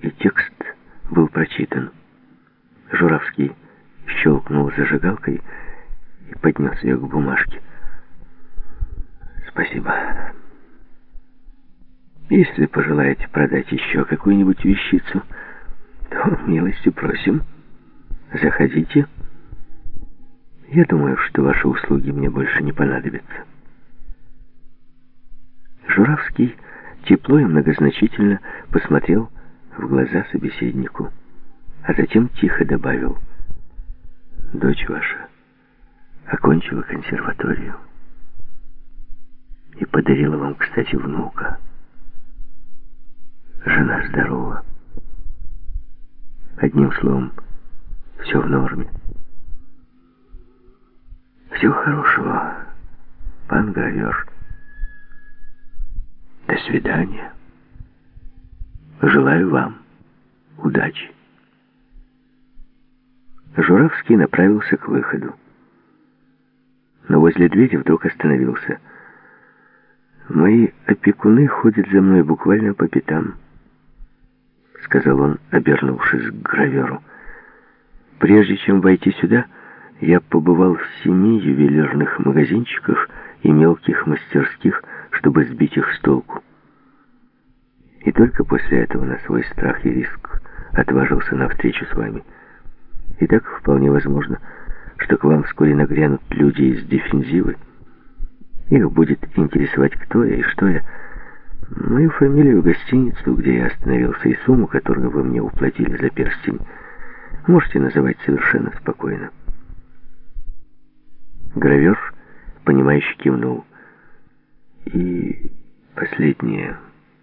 и текст был прочитан. Журавский щелкнул зажигалкой и поднес ее к бумажке. «Спасибо. Если пожелаете продать еще какую-нибудь вещицу, то милостью просим. Заходите. Я думаю, что ваши услуги мне больше не понадобятся». Журавский тепло и многозначительно посмотрел в глаза собеседнику, а затем тихо добавил: «Дочь ваша окончила консерваторию и подарила вам, кстати, внука. Жена здорова. Одним словом, все в норме. Всего хорошего, пан гравер. До свидания. Желаю вам удачи». Журавский направился к выходу, но возле двери вдруг остановился. «Мои опекуны ходят за мной буквально по пятам», — сказал он, обернувшись к граверу. «Прежде чем войти сюда, я побывал в 7 ювелирных магазинчиках и мелких мастерских, чтобы сбить их с толку. И только после этого на свой страх и риск отважился на встречу с вами. И так вполне возможно, что к вам вскоре нагрянут люди из дефензивы. Их будет интересовать, кто я и что я. Мою фамилию, гостиницу, где я остановился, и сумму, которую вы мне уплатили за перстень, можете называть совершенно спокойно». Гравер, понимающе кивнул. «И последнее.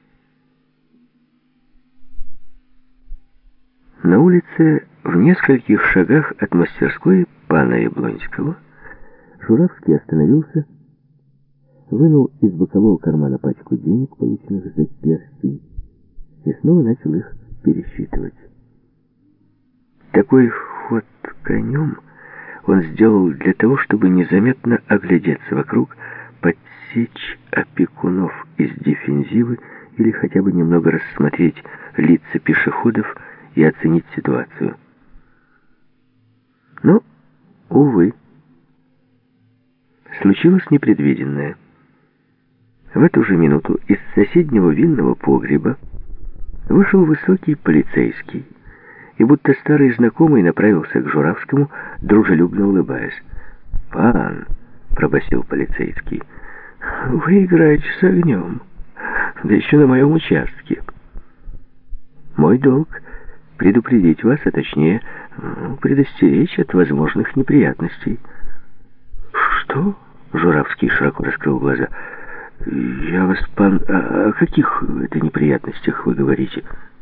На улице, в нескольких шагах от мастерской пана Яблонского, Журавский остановился, вынул из бокового кармана пачку денег, полученных за перстень, и снова начал их пересчитывать. Такой ход конем он сделал для того, чтобы незаметно оглядеться вокруг, подсечь опекунов из дефензивы или хотя бы немного рассмотреть лица пешеходов и оценить ситуацию. Но, увы, случилось непредвиденное. В эту же минуту из соседнего винного погреба вышел высокий полицейский и, будто старый знакомый, направился к Журавскому, дружелюбно улыбаясь. «Пан», — пробасил полицейский, — «вы играете с огнем, да еще на моем участке. Мой долг — предупредить вас, а точнее, предостеречь от возможных неприятностей». «Что?» — Журавский широко раскрыл глаза. «Я вас, пан, о каких это неприятностях вы говорите?»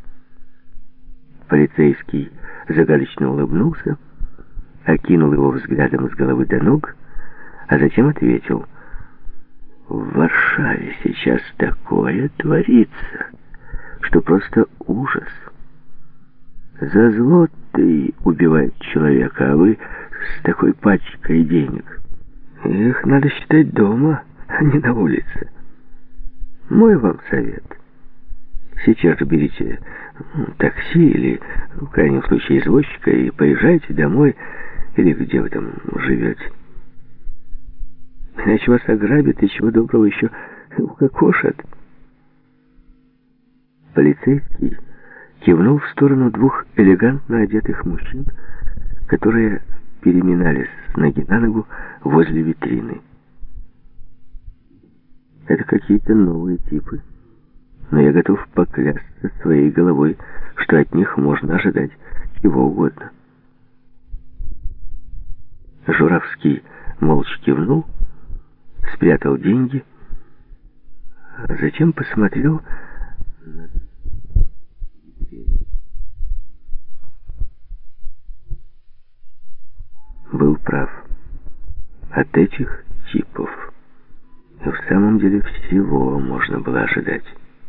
Полицейский загадочно улыбнулся, окинул его взглядом с головы до ног, а затем ответил: «В Варшаве сейчас такое творится, что просто ужас. За злоты убивают человека, а вы с такой пачкой денег. Их надо считать дома, а не на улице. Мой вам совет: сейчас же берите такси или, в крайнем случае, извозчика и поезжайте домой, или где вы там живете. Иначе вас ограбят и чего доброго еще укокошат». Полицейский кивнул в сторону 2 элегантно одетых мужчин, которые переминались с ноги на ногу возле витрины. «Это какие-то новые типы, но я готов поклясться своей головой, что от них можно ожидать чего угодно». Журавский молча кивнул, спрятал деньги, а затем посмотрел на... Был прав. От этих типов в самом деле всего можно было ожидать.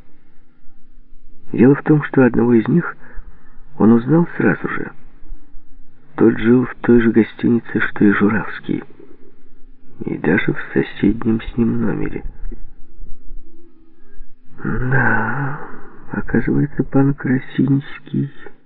Дело в том, что одного из них он узнал сразу же. Тот жил в той же гостинице, что и Журавский, и даже в соседнем с ним номере. «Да», — Оказывается, пан Красинский